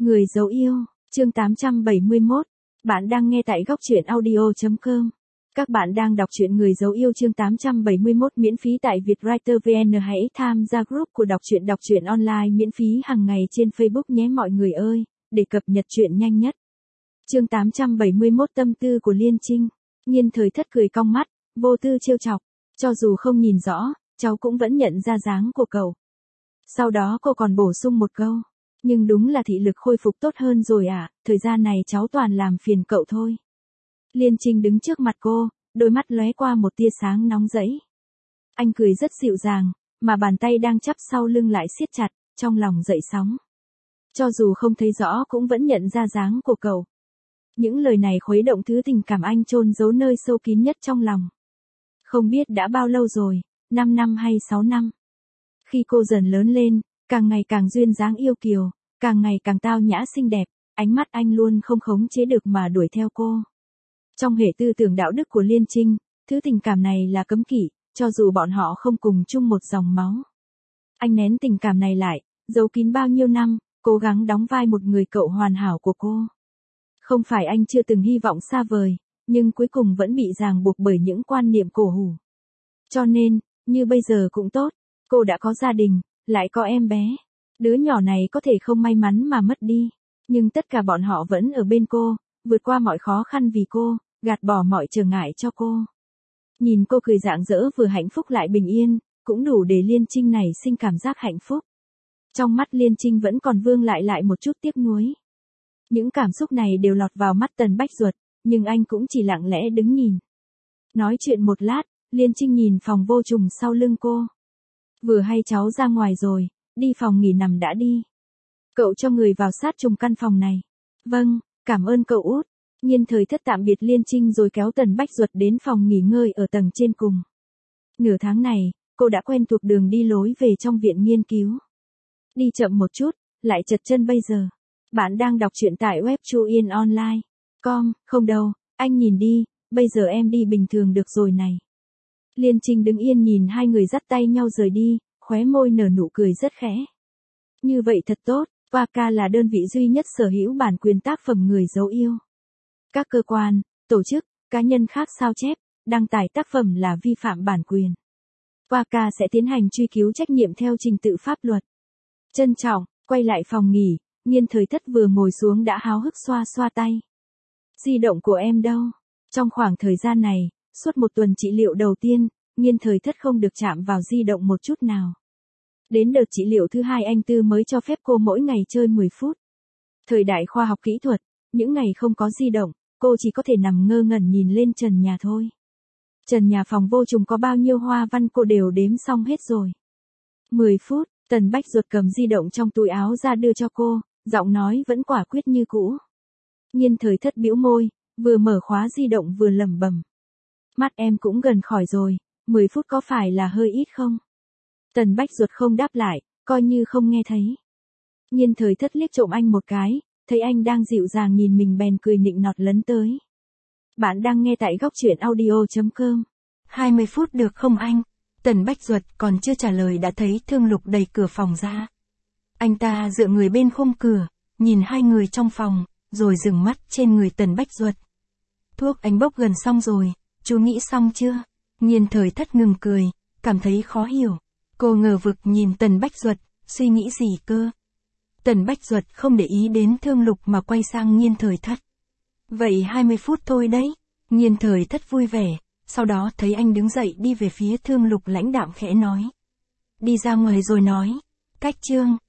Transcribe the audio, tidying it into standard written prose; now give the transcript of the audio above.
Người dấu yêu, chương 871. Bạn đang nghe tại góc truyện audio.com. Các bạn đang đọc truyện Người dấu yêu chương 871 miễn phí tại Vietwriter VN. Hãy tham gia group của đọc truyện online miễn phí hàng ngày trên Facebook nhé mọi người ơi, để cập nhật truyện nhanh nhất. Chương 871 tâm tư của Liên Trinh. Nhiên Thời Thất cười cong mắt, vô tư trêu chọc. Cho dù không nhìn rõ, cháu cũng vẫn nhận ra dáng của cậu. Sau đó cô còn bổ sung một câu. Nhưng đúng là thị lực khôi phục tốt hơn rồi ạ, thời gian này cháu toàn làm phiền cậu thôi. Liên Trinh đứng trước mặt cô, đôi mắt lóe qua một tia sáng nóng rẫy. Anh cười rất dịu dàng, mà bàn tay đang chắp sau lưng lại siết chặt, trong lòng dậy sóng. Cho dù không thấy rõ cũng vẫn nhận ra dáng của cậu. Những lời này khuấy động thứ tình cảm anh chôn giấu nơi sâu kín nhất trong lòng. Không biết đã bao lâu rồi, 5 năm hay 6 năm. Khi cô dần lớn lên, càng ngày càng duyên dáng yêu kiều, càng ngày càng tao nhã xinh đẹp, ánh mắt anh luôn không khống chế được mà đuổi theo cô. Trong hệ tư tưởng đạo đức của Liên Trinh, thứ tình cảm này là cấm kỵ, cho dù bọn họ không cùng chung một dòng máu. Anh nén tình cảm này lại, giấu kín bao nhiêu năm, cố gắng đóng vai một người cậu hoàn hảo của cô. Không phải anh chưa từng hy vọng xa vời, nhưng cuối cùng vẫn bị ràng buộc bởi những quan niệm cổ hủ. Cho nên, như bây giờ cũng tốt, cô đã có gia đình, lại có em bé. Đứa nhỏ này có thể không may mắn mà mất đi, nhưng tất cả bọn họ vẫn ở bên cô, vượt qua mọi khó khăn vì cô, gạt bỏ mọi trở ngại cho cô. Nhìn cô cười rạng rỡ vừa hạnh phúc lại bình yên, cũng đủ để Liên Trinh này sinh cảm giác hạnh phúc. Trong mắt Liên Trinh vẫn còn vương lại một chút tiếc nuối. Những cảm xúc này đều lọt vào mắt Tần Bách Duật, nhưng anh cũng chỉ lặng lẽ đứng nhìn. Nói chuyện một lát, Liên Trinh nhìn phòng vô trùng sau lưng cô. Vừa hay cháu ra ngoài rồi, đi phòng nghỉ nằm đã đi. Cậu cho người vào sát trùng căn phòng này. Vâng, cảm ơn cậu út. Nhiên Thời Thất tạm biệt Liên Trinh rồi kéo Tần Bách Duật đến phòng nghỉ ngơi ở tầng trên cùng. Nửa tháng này, cô đã quen thuộc đường đi lối về trong viện nghiên cứu. Đi chậm một chút, lại chật chân bây giờ. Bạn đang đọc truyện tại web chuyenonline.com, không đâu, anh nhìn đi, bây giờ em đi bình thường được rồi này. Liên Trinh đứng yên nhìn hai người dắt tay nhau rời đi, khóe môi nở nụ cười rất khẽ. Như vậy thật tốt, Waka là đơn vị duy nhất sở hữu bản quyền tác phẩm Người dấu yêu. Các cơ quan, tổ chức, cá nhân khác sao chép, đăng tải tác phẩm là vi phạm bản quyền. Waka sẽ tiến hành truy cứu trách nhiệm theo trình tự pháp luật. Trân trọng, quay lại phòng nghỉ, Nhiên Thời Thất vừa ngồi xuống đã háo hức xoa xoa tay. Di động của em đâu? Trong khoảng thời gian này, suốt một tuần trị liệu đầu tiên, Nhiên Thời Thất không được chạm vào di động một chút nào. Đến đợt trị liệu thứ hai anh Tư mới cho phép cô mỗi ngày chơi 10 phút. Thời đại khoa học kỹ thuật, những ngày không có di động, cô chỉ có thể nằm ngơ ngẩn nhìn lên trần nhà thôi. Trần nhà phòng vô trùng có bao nhiêu hoa văn cô đều đếm xong hết rồi. 10 phút, Tần Bách Duật cầm di động trong túi áo ra đưa cho cô, giọng nói vẫn quả quyết như cũ. Nhiên Thời Thất bĩu môi, vừa mở khóa di động vừa lẩm bẩm. Mắt em cũng gần khỏi rồi, 10 phút có phải là hơi ít không? Tần Bách Duật không đáp lại, coi như không nghe thấy. Nhiên Thời Thất liếc trộm anh một cái, thấy anh đang dịu dàng nhìn mình bèn cười nịnh nọt lấn tới. Bạn đang nghe tại góc truyện audio.com. 20 phút được không anh? Tần Bách Duật còn chưa trả lời đã thấy Thương Lục đẩy cửa phòng ra. Anh ta dựa người bên khung cửa, nhìn hai người trong phòng, rồi dừng mắt trên người Tần Bách Duật. Thuốc anh bốc gần xong rồi, chú nghĩ xong chưa? Nhiên Thời Thất ngừng cười, cảm thấy khó hiểu. Cô ngờ vực nhìn Tần Bách Duật, suy nghĩ gì cơ? Tần Bách Duật không để ý đến Thương Lục mà quay sang Nhiên Thời Thất. Vậy 20 phút thôi đấy. Nhiên Thời Thất vui vẻ, sau đó thấy anh đứng dậy đi về phía Thương Lục lãnh đạm khẽ nói. Đi ra ngoài rồi nói. Cách chương.